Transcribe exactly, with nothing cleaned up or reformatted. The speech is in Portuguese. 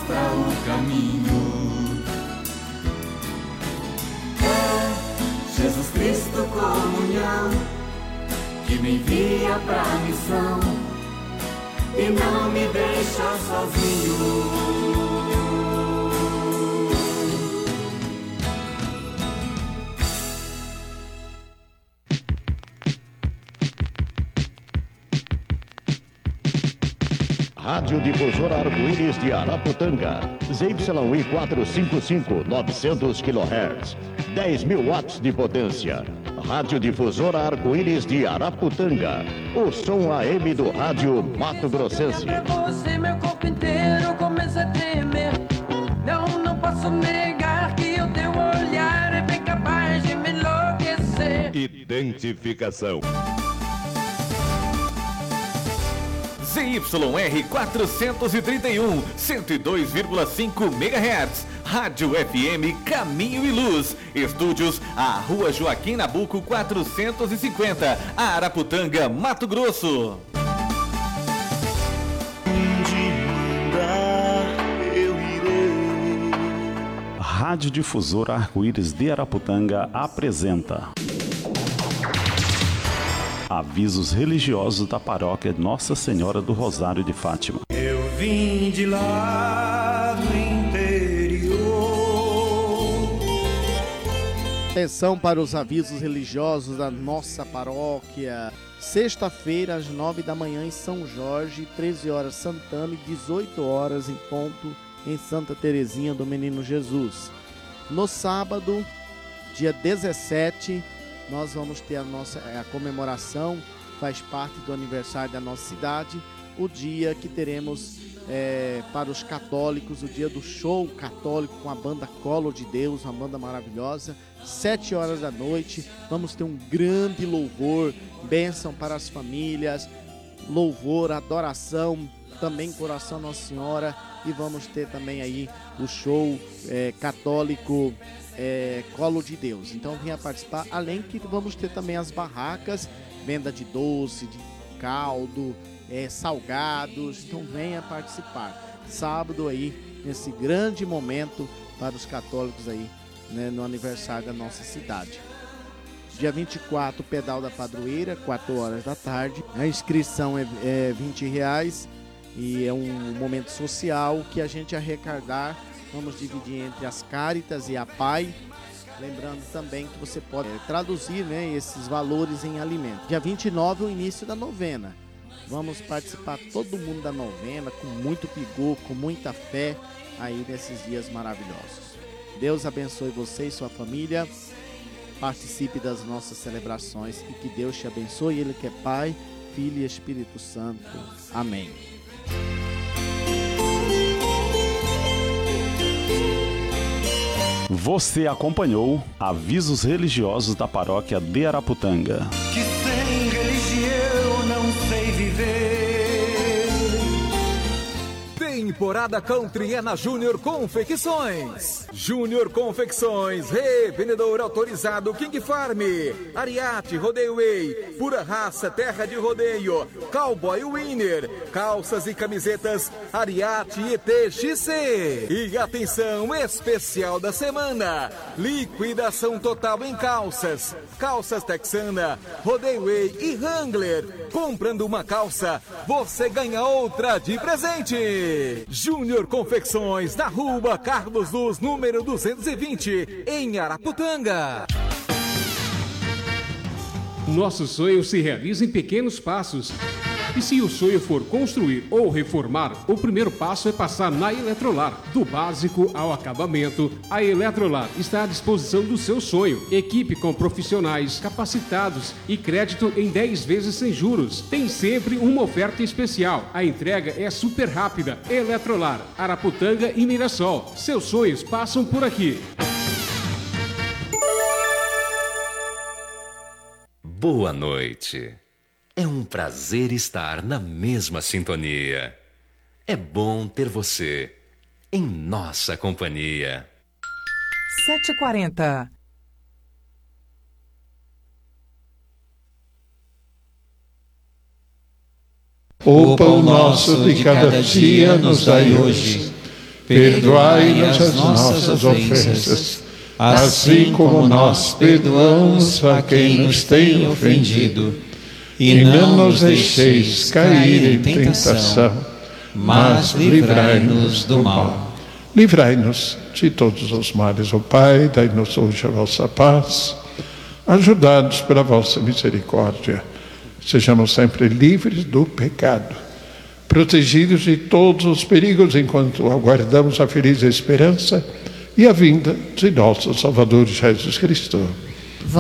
mostra o caminho. É Jesus Cristo comunhão, que me envia pra missão e não me deixa sozinho. Rádio Difusora Arco-Íris de Araputanga, Z Y I quatrocentos e cinquenta e cinco, novecentos quilohertz, dez mil watts de potência. Rádio Difusora Arco-Íris de Araputanga, o som A M do rádio Mato Grossense. Pra você, meu corpo inteiro começa a tremer. Não, não posso negar que o teu olhar é bem capaz de me enlouquecer. Identificação. Z Y R quatrocentos e trinta e um, cento e dois vírgula cinco megahertz, Rádio F M Caminho e Luz, estúdios à Rua Joaquim Nabuco quatrocentos e cinquenta, Araputanga, Mato Grosso. Rádio Difusora Arco-Íris de Araputanga apresenta avisos religiosos da paróquia Nossa Senhora do Rosário de Fátima. Eu vim de lá do interior. Atenção para os avisos religiosos da nossa paróquia. Sexta-feira, às nove da manhã em São Jorge, treze horas Santana e dezoito horas em ponto em Santa Terezinha do Menino Jesus. No sábado, dia dezessete, nós vamos ter a nossa a comemoração, faz parte do aniversário da nossa cidade, o dia que teremos é, para os católicos, o dia do show católico com a banda Colo de Deus, uma banda maravilhosa, sete horas da noite, vamos ter um grande louvor, bênção para as famílias, louvor, adoração, também coração Nossa Senhora, e vamos ter também aí o show é, católico É, Colo de Deus. Então venha participar, além que vamos ter também as barracas, venda de doce, de caldo, é, salgados, então venha participar. Sábado aí, nesse grande momento para os católicos aí, né, no aniversário da nossa cidade. Dia vinte e quatro, Pedal da Padroeira, quatro horas da tarde. A inscrição é, é vinte reais e é um momento social que a gente arrecadar. Vamos dividir entre as Cáritas e a P A I. Lembrando também que você pode é, traduzir, né, esses valores em alimento. Dia vinte e nove, o início da novena. Vamos participar todo mundo da novena, com muito vigor, com muita fé, aí nesses dias maravilhosos. Deus abençoe você e sua família. Participe das nossas celebrações e que Deus te abençoe. Ele que é Pai, Filho e Espírito Santo. Amém. Você acompanhou avisos religiosos da paróquia de Araputanga. Que sem religião não sei viver. Temporada Country é na Júnior Confecções. Júnior Confecções, revendedor autorizado King Farm, Ariete Rodeio Way, Pura Raça Terra de Rodeio, Cowboy Winner, calças e camisetas Ariete e T X C. E atenção especial da semana, liquidação total em calças, calças Texana, Rodeio Way e Wrangler. Comprando uma calça, você ganha outra de presente. Júnior Confecções, na Rua Carlos Luz, número duzentos e vinte, em Araputanga. Nosso sonho se realiza em pequenos passos. E se o sonho for construir ou reformar, o primeiro passo é passar na Eletrolar. Do básico ao acabamento, a Eletrolar está à disposição do seu sonho. Equipe com profissionais capacitados e crédito em dez vezes sem juros. Tem sempre uma oferta especial. A entrega é super rápida. Eletrolar, Araputanga e Mirassol. Seus sonhos passam por aqui. Boa noite. É um prazer estar na mesma sintonia. É bom ter você em nossa companhia. sete e quarenta. O pão nosso de cada dia nos dai hoje. perdoai-nos as nossas ofensas, assim como nós perdoamos a quem nos tem ofendido. E não nos deixeis cair em tentação, mas livrai-nos do mal. Livrai-nos de todos os males, ó Pai, dai-nos hoje a vossa paz. Ajudados pela vossa misericórdia, sejamos sempre livres do pecado, protegidos de todos os perigos enquanto aguardamos a feliz esperança e a vinda de nosso Salvador Jesus Cristo.